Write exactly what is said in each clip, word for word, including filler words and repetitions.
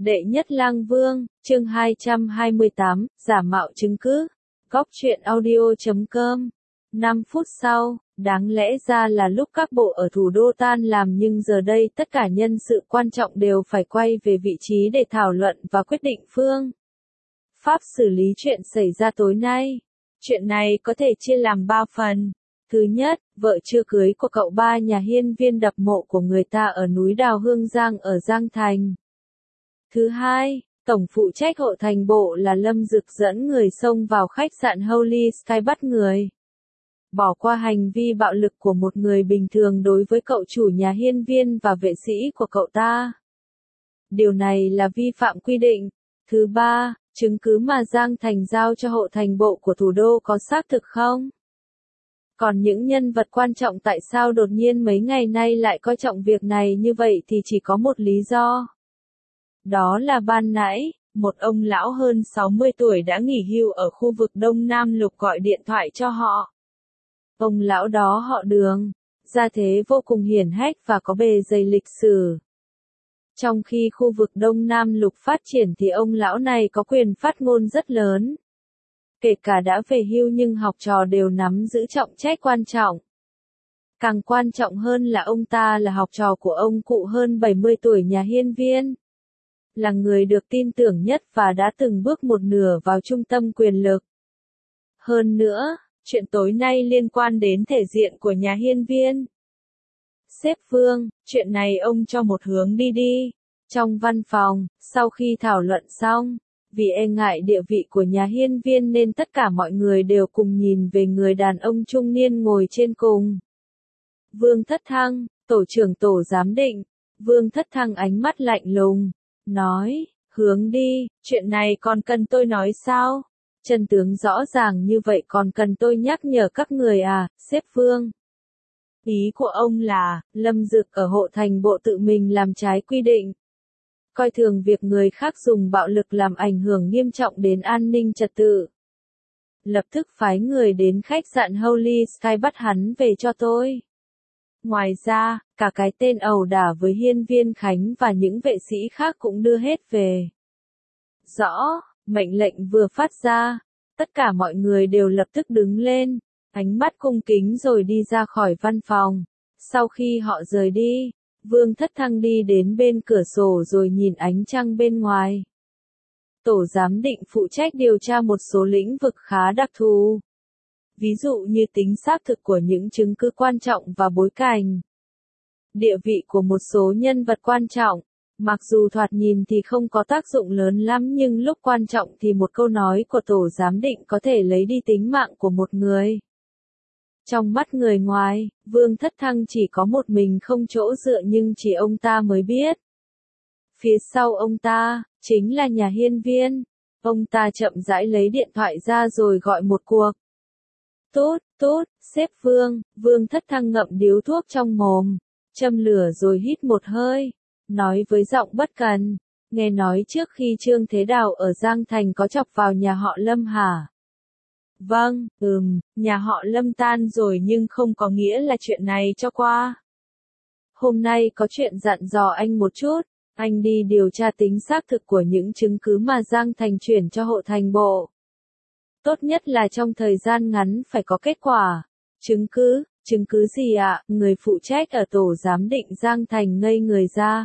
Đệ nhất lang vương, chương hai trăm hai mươi tám, giả mạo chứng cứ. Góc truyện audio chấm com. năm phút sau, đáng lẽ ra là lúc các bộ ở thủ đô tan làm nhưng giờ đây tất cả nhân sự quan trọng đều phải quay về vị trí để thảo luận và quyết định phương pháp xử lý chuyện xảy ra tối nay. Chuyện này có thể chia làm ba phần. Thứ nhất, vợ chưa cưới của cậu ba nhà hiên viên đập mộ của người ta ở núi Đào Hương Giang ở Giang Thành. Thứ hai, tổng phụ trách hộ thành bộ là Lâm Dực dẫn người xông vào khách sạn Holy Sky bắt người. Bỏ qua hành vi bạo lực của một người bình thường đối với cậu chủ nhà hiên viên và vệ sĩ của cậu ta. Điều này là vi phạm quy định. Thứ ba, chứng cứ mà Giang Thành giao cho hộ thành bộ của thủ đô có xác thực không? Còn những nhân vật quan trọng tại sao đột nhiên mấy ngày nay lại coi trọng việc này như vậy thì chỉ có một lý do. Đó là ban nãy, một ông lão hơn sáu mươi tuổi đã nghỉ hưu ở khu vực Đông Nam Lục gọi điện thoại cho họ. Ông lão đó họ Đường, gia thế vô cùng hiển hách và có bề dày lịch sử. Trong khi khu vực Đông Nam Lục phát triển thì ông lão này có quyền phát ngôn rất lớn. Kể cả đã về hưu nhưng học trò đều nắm giữ trọng trách quan trọng. Càng quan trọng hơn là ông ta là học trò của ông cụ hơn bảy mươi tuổi nhà hiên viên. Là người được tin tưởng nhất và đã từng bước một nửa vào trung tâm quyền lực. Hơn nữa, chuyện tối nay liên quan đến thể diện của nhà hiên viên. Sếp Vương, chuyện này ông cho một hướng đi đi. Trong văn phòng, sau khi thảo luận xong, vì e ngại địa vị của nhà hiên viên nên tất cả mọi người đều cùng nhìn về người đàn ông trung niên ngồi trên cùng. Vương Thất Thăng, tổ trưởng tổ giám định. Vương Thất Thăng ánh mắt lạnh lùng, nói, hướng đi, chuyện này còn cần tôi nói sao? Chân tướng rõ ràng như vậy còn cần tôi nhắc nhở các người à, sếp Vương. Ý của ông là, Lâm Dực ở hộ thành bộ tự mình làm trái quy định. Coi thường việc người khác dùng bạo lực làm ảnh hưởng nghiêm trọng đến an ninh trật tự. Lập tức phái người đến khách sạn Holy Sky bắt hắn về cho tôi. Ngoài ra, cả cái tên ẩu đả với hiên viên Khánh và những vệ sĩ khác cũng đưa hết về. Rõ, mệnh lệnh vừa phát ra, tất cả mọi người đều lập tức đứng lên, ánh mắt cung kính rồi đi ra khỏi văn phòng. Sau khi họ rời đi, Vương Thất Thăng đi đến bên cửa sổ rồi nhìn ánh trăng bên ngoài. Tổ giám định phụ trách điều tra một số lĩnh vực khá đặc thù. Ví dụ như tính xác thực của những chứng cứ quan trọng và bối cảnh. Địa vị của một số nhân vật quan trọng, mặc dù thoạt nhìn thì không có tác dụng lớn lắm nhưng lúc quan trọng thì một câu nói của tổ giám định có thể lấy đi tính mạng của một người. Trong mắt người ngoài, Vương Thất Thăng chỉ có một mình không chỗ dựa nhưng chỉ ông ta mới biết. Phía sau ông ta, chính là nhà hiên viên. Ông ta chậm rãi lấy điện thoại ra rồi gọi một cuộc. Tốt, tốt, sếp Vương. Vương Thất Thăng ngậm điếu thuốc trong mồm, châm lửa rồi hít một hơi, nói với giọng bất cần, nghe nói trước khi Trương Thế Đào ở Giang Thành có chọc vào nhà họ Lâm hả? Vâng, ừm, nhà họ Lâm tan rồi nhưng không có nghĩa là chuyện này cho qua. Hôm nay có chuyện dặn dò anh một chút, anh đi điều tra tính xác thực của những chứng cứ mà Giang Thành chuyển cho hộ thành bộ. Tốt nhất là trong thời gian ngắn phải có kết quả. Chứng cứ, chứng cứ gì ạ? À? Người phụ trách ở tổ giám định Giang Thành ngây người ra.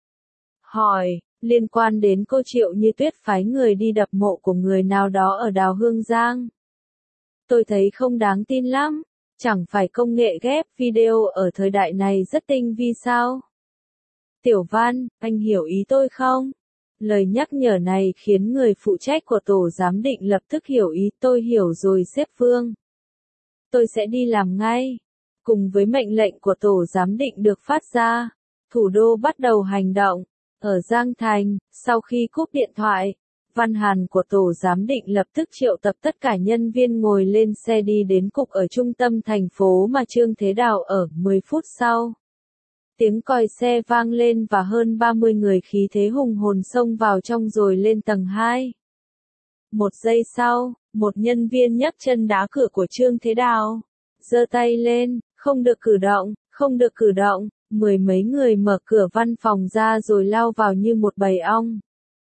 Hỏi, liên quan đến cô Triệu Như Tuyết phái người đi đập mộ của người nào đó ở Đào Hương Giang. Tôi thấy không đáng tin lắm, chẳng phải công nghệ ghép video ở thời đại này rất tinh vi sao? Tiểu Văn, anh hiểu ý tôi không? Lời nhắc nhở này khiến người phụ trách của tổ giám định lập tức hiểu ý, tôi hiểu rồi sếp Vương. Tôi sẽ đi làm ngay. Cùng với mệnh lệnh của tổ giám định được phát ra, thủ đô bắt đầu hành động. Ở Giang Thành, sau khi cúp điện thoại, văn hàn của tổ giám định lập tức triệu tập tất cả nhân viên ngồi lên xe đi đến cục ở trung tâm thành phố mà Trương Thế Đào ở. Mười phút sau, tiếng còi xe vang lên và hơn ba mươi người khí thế hùng hồn xông vào trong rồi lên tầng hai. Một giây sau, một nhân viên nhấc chân đá cửa của Trương Thế Đào. Giơ tay lên, không được cử động, không được cử động. Mười mấy người mở cửa văn phòng ra rồi lao vào như một bầy ong.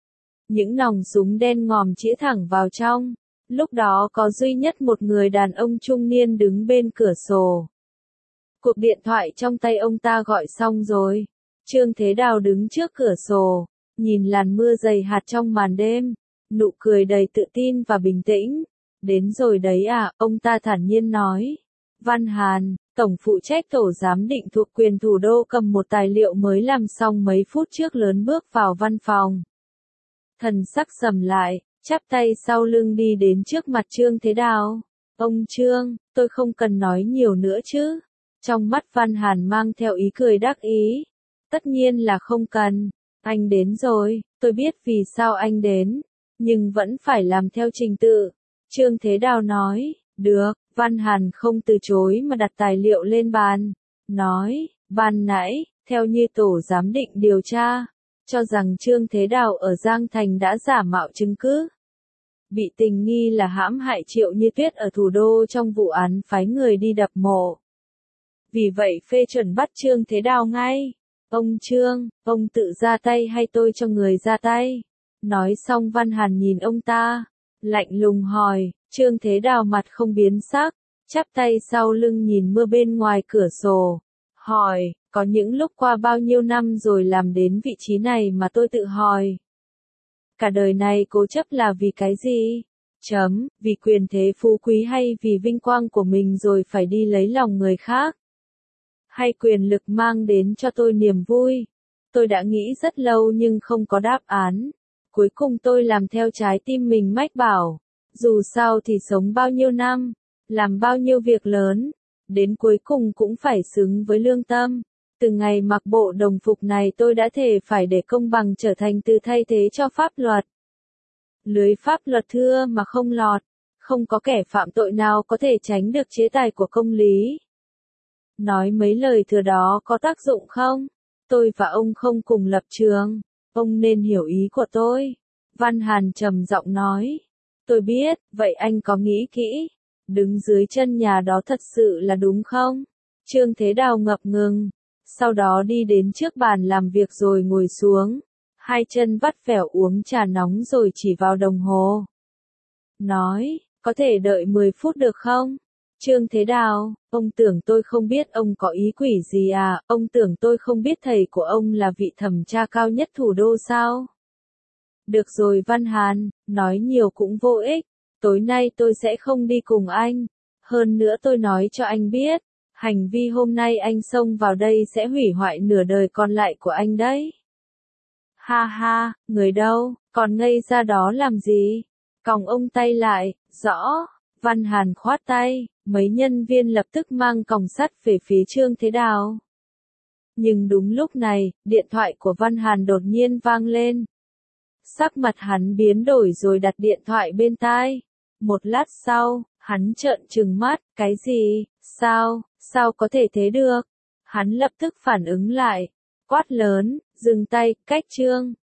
Những nòng súng đen ngòm chĩa thẳng vào trong. Lúc đó có duy nhất một người đàn ông trung niên đứng bên cửa sổ. Cuộc điện thoại trong tay ông ta gọi xong rồi. Trương Thế Đào đứng trước cửa sổ, nhìn làn mưa dày hạt trong màn đêm, nụ cười đầy tự tin và bình tĩnh. Đến rồi đấy à, ông ta thản nhiên nói. Văn Hàn, tổng phụ trách tổ giám định thuộc quyền thủ đô cầm một tài liệu mới làm xong mấy phút trước lớn bước vào văn phòng. Thần sắc sầm lại, chắp tay sau lưng đi đến trước mặt Trương Thế Đào. Ông Trương, tôi không cần nói nhiều nữa chứ. Trong mắt Văn Hàn mang theo ý cười đắc ý. Tất nhiên là không cần. Anh đến rồi, tôi biết vì sao anh đến. Nhưng vẫn phải làm theo trình tự. Trương Thế Đào nói, được, Văn Hàn không từ chối mà đặt tài liệu lên bàn. Nói, ban nãy, theo như tổ giám định điều tra, cho rằng Trương Thế Đào ở Giang Thành đã giả mạo chứng cứ. Bị tình nghi là hãm hại Triệu Như Tuyết ở thủ đô trong vụ án phái người đi đập mộ. Vì vậy phê chuẩn bắt Trương Thế Đào ngay. Ông Trương, ông tự ra tay hay tôi cho người ra tay? Nói xong Văn Hàn nhìn ông ta, lạnh lùng hỏi. Trương Thế Đào mặt không biến sắc, chắp tay sau lưng nhìn mưa bên ngoài cửa sổ. Hỏi, có những lúc qua bao nhiêu năm rồi làm đến vị trí này mà tôi tự hỏi. Cả đời này cố chấp là vì cái gì? Chấm, vì quyền thế phú quý hay vì vinh quang của mình rồi phải đi lấy lòng người khác? Hay quyền lực mang đến cho tôi niềm vui? Tôi đã nghĩ rất lâu nhưng không có đáp án. Cuối cùng tôi làm theo trái tim mình mách bảo. Dù sao thì sống bao nhiêu năm, làm bao nhiêu việc lớn, đến cuối cùng cũng phải xứng với lương tâm. Từ ngày mặc bộ đồng phục này tôi đã thề phải để công bằng trở thành từ thay thế cho pháp luật. Lưới pháp luật thưa mà không lọt, không có kẻ phạm tội nào có thể tránh được chế tài của công lý. Nói mấy lời thừa đó có tác dụng không? Tôi và ông không cùng lập trường, ông nên hiểu ý của tôi. Văn Hàn trầm giọng nói. Tôi biết, vậy anh có nghĩ kỹ, đứng dưới chân nhà đó thật sự là đúng không? Trương Thế Đào ngập ngừng, sau đó đi đến trước bàn làm việc rồi ngồi xuống, hai chân vắt vẻo uống trà nóng rồi chỉ vào đồng hồ. Nói, có thể đợi mười phút được không? Trương Thế Đào, ông tưởng tôi không biết ông có ý quỷ gì à, ông tưởng tôi không biết thầy của ông là vị thẩm tra cao nhất thủ đô sao? Được rồi Văn Hàn, nói nhiều cũng vô ích, tối nay tôi sẽ không đi cùng anh. Hơn nữa tôi nói cho anh biết, hành vi hôm nay anh xông vào đây sẽ hủy hoại nửa đời còn lại của anh đấy. Ha ha, người đâu, còn ngây ra đó làm gì? Còng ông tay lại, rõ. Văn Hàn khoát tay, mấy nhân viên lập tức mang còng sắt về phía Trương Thế Đào. Nhưng đúng lúc này, điện thoại của Văn Hàn đột nhiên vang lên. Sắc mặt hắn biến đổi rồi đặt điện thoại bên tai. Một lát sau, hắn trợn trừng mắt, cái gì, sao, sao có thể thế được? Hắn lập tức phản ứng lại, quát lớn, dừng tay, cách Trương.